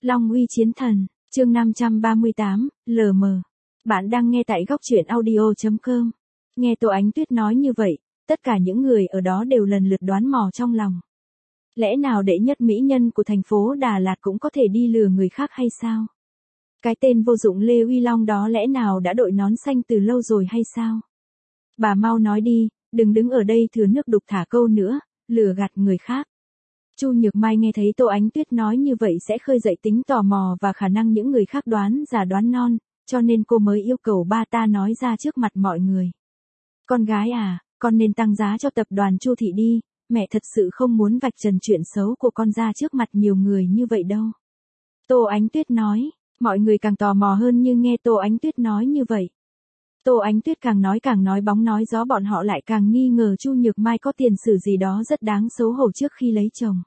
Long uy chiến thần, chương 538, LM. Bạn đang nghe tại góc truyện audio.com. Nghe Tô Ánh Tuyết nói như vậy, tất cả những người ở đó đều lần lượt đoán mò trong lòng. Lẽ nào đệ nhất mỹ nhân của thành phố Đà Lạt cũng có thể đi lừa người khác hay sao? Cái tên vô dụng Lê Uy Long đó lẽ nào đã đội nón xanh từ lâu rồi hay sao? Bà mau nói đi, đừng đứng ở đây thừa nước đục thả câu nữa, lừa gạt người khác. Chu Nhược Mai nghe thấy Tô Ánh Tuyết nói như vậy sẽ khơi dậy tính tò mò và khả năng những người khác đoán già đoán non, cho nên cô mới yêu cầu ba ta nói ra trước mặt mọi người. Con gái à, con nên tăng giá cho tập đoàn Chu Thị đi, mẹ thật sự không muốn vạch trần chuyện xấu của con ra trước mặt nhiều người như vậy đâu. Tô Ánh Tuyết nói, mọi người càng tò mò hơn như nghe Tô Ánh Tuyết nói như vậy. Tô Ánh Tuyết càng nói bóng nói gió, bọn họ lại càng nghi ngờ Chu Nhược Mai có tiền sử gì đó rất đáng xấu hổ trước khi lấy chồng.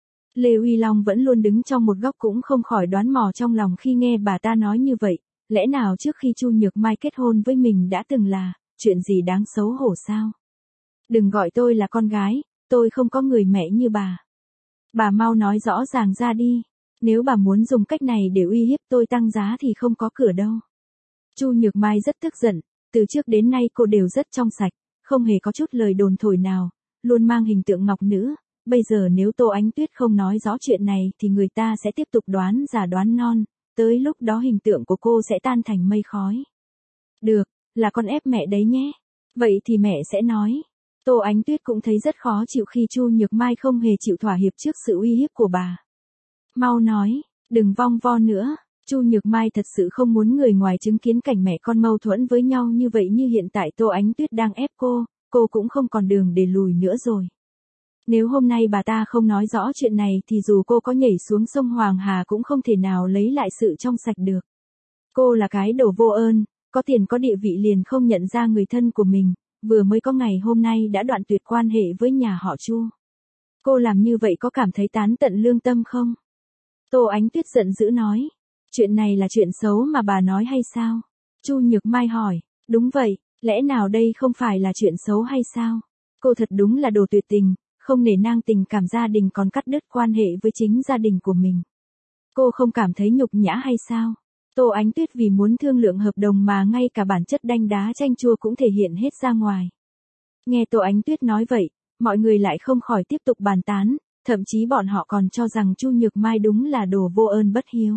Lê Uy Long vẫn luôn đứng trong một góc cũng không khỏi đoán mò trong lòng khi nghe bà ta nói như vậy, lẽ nào trước khi Chu Nhược Mai kết hôn với mình đã từng là chuyện gì đáng xấu hổ sao? Đừng gọi tôi là con gái, tôi không có người mẹ như bà. Bà mau nói rõ ràng ra đi, nếu bà muốn dùng cách này để uy hiếp tôi tăng giá thì không có cửa đâu. Chu Nhược Mai rất tức giận, từ trước đến nay cô đều rất trong sạch, không hề có chút lời đồn thổi nào, luôn mang hình tượng ngọc nữ, bây giờ nếu Tô Ánh Tuyết không nói rõ chuyện này thì người ta sẽ tiếp tục đoán già đoán non, tới lúc đó hình tượng của cô sẽ tan thành mây khói. Được, là con ép mẹ đấy nhé. Vậy thì mẹ sẽ nói. Tô Ánh Tuyết cũng thấy rất khó chịu khi Chu Nhược Mai không hề chịu thỏa hiệp trước sự uy hiếp của bà. Mau nói, đừng vong vo nữa. Chu Nhược Mai thật sự không muốn người ngoài chứng kiến cảnh mẹ con mâu thuẫn với nhau như vậy, như hiện tại Tô Ánh Tuyết đang ép cô cũng không còn đường để lùi nữa rồi. Nếu hôm nay bà ta không nói rõ chuyện này thì dù cô có nhảy xuống sông Hoàng Hà cũng không thể nào lấy lại sự trong sạch được. Cô là cái đồ vô ơn, có tiền có địa vị liền không nhận ra người thân của mình, vừa mới có ngày hôm nay đã đoạn tuyệt quan hệ với nhà họ Chu. Cô làm như vậy có cảm thấy tán tận lương tâm không? Tô Ánh Tuyết giận dữ nói. Chuyện này là chuyện xấu mà bà nói hay sao? Chu Nhược Mai hỏi. Đúng vậy, lẽ nào đây không phải là chuyện xấu hay sao? Cô thật đúng là đồ tuyệt tình, không nể nang tình cảm gia đình còn cắt đứt quan hệ với chính gia đình của mình. Cô không cảm thấy nhục nhã hay sao? Tô Ánh Tuyết vì muốn thương lượng hợp đồng mà ngay cả bản chất đanh đá chanh chua cũng thể hiện hết ra ngoài. Nghe Tô Ánh Tuyết nói vậy, mọi người lại không khỏi tiếp tục bàn tán, thậm chí bọn họ còn cho rằng Chu Nhược Mai đúng là đồ vô ơn bất hiếu.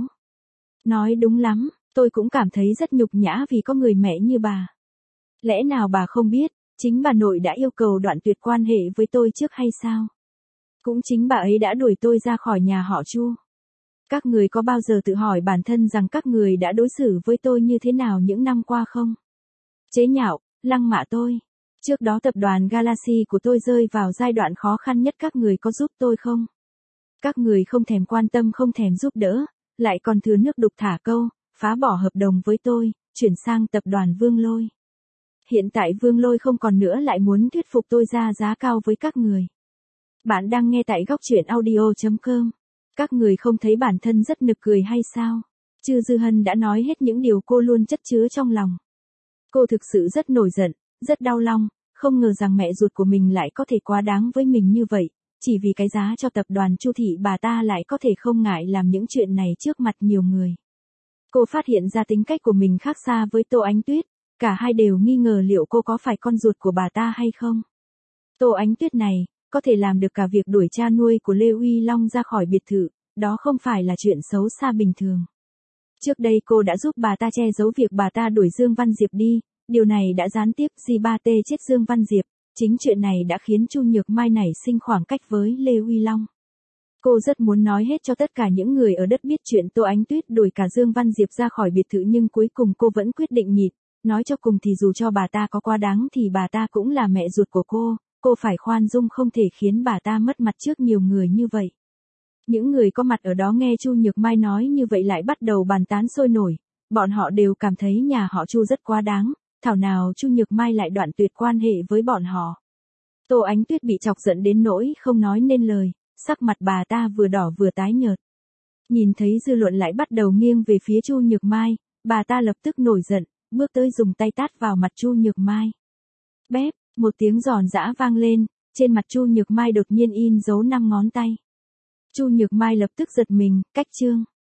Nói đúng lắm, tôi cũng cảm thấy rất nhục nhã vì có người mẹ như bà. Lẽ nào bà không biết, chính bà nội đã yêu cầu đoạn tuyệt quan hệ với tôi trước hay sao? Cũng chính bà ấy đã đuổi tôi ra khỏi nhà họ Chu. Các người có bao giờ tự hỏi bản thân rằng các người đã đối xử với tôi như thế nào những năm qua không? Chế nhạo, lăng mạ tôi. Trước đó tập đoàn Galaxy của tôi rơi vào giai đoạn khó khăn nhất, các người có giúp tôi không? Các người không thèm quan tâm, không thèm giúp đỡ, lại còn thừa nước đục thả câu, phá bỏ hợp đồng với tôi, chuyển sang tập đoàn Vương Lôi. Hiện tại Vương Lôi không còn nữa lại muốn thuyết phục tôi ra giá cao với các người. Bạn đang nghe tại góc truyện audio.com. Các người không thấy bản thân rất nực cười hay sao? Chư Dư Hân đã nói hết những điều cô luôn chất chứa trong lòng. Cô thực sự rất nổi giận, rất đau lòng, không ngờ rằng mẹ ruột của mình lại có thể quá đáng với mình như vậy, chỉ vì cái giá cho tập đoàn Chu Thị bà ta lại có thể không ngại làm những chuyện này trước mặt nhiều người. Cô phát hiện ra tính cách của mình khác xa với Tô Ánh Tuyết, cả hai đều nghi ngờ liệu cô có phải con ruột của bà ta hay không. Tô Ánh Tuyết này, có thể làm được cả việc đuổi cha nuôi của Lê Uy Long ra khỏi biệt thự, đó không phải là chuyện xấu xa bình thường. Trước đây cô đã giúp bà ta che giấu việc bà ta đuổi Dương Văn Diệp đi, điều này đã gián tiếp G3T chết Dương Văn Diệp, chính chuyện này đã khiến Chu Nhược Mai nảy sinh khoảng cách với Lê Uy Long. Cô rất muốn nói hết cho tất cả những người ở đất biết chuyện Tô Ánh Tuyết đuổi cả Dương Văn Diệp ra khỏi biệt thự, nhưng cuối cùng cô vẫn quyết định nhịn, nói cho cùng thì dù cho bà ta có quá đáng thì bà ta cũng là mẹ ruột của cô phải khoan dung, không thể khiến bà ta mất mặt trước nhiều người như vậy. Những người có mặt ở đó nghe Chu Nhược Mai nói như vậy lại bắt đầu bàn tán sôi nổi, bọn họ đều cảm thấy nhà họ Chu rất quá đáng, thảo nào Chu Nhược Mai lại đoạn tuyệt quan hệ với bọn họ. Tô Ánh Tuyết bị chọc giận đến nỗi không nói nên lời, sắc mặt bà ta vừa đỏ vừa tái nhợt. Nhìn thấy dư luận lại bắt đầu nghiêng về phía Chu Nhược Mai, bà ta lập tức nổi giận, bước tới dùng tay tát vào mặt Chu Nhược Mai. Bép, một tiếng giòn giã vang lên, trên mặt Chu Nhược Mai đột nhiên in dấu 5 ngón tay. Chu Nhược Mai lập tức giật mình, cách chương.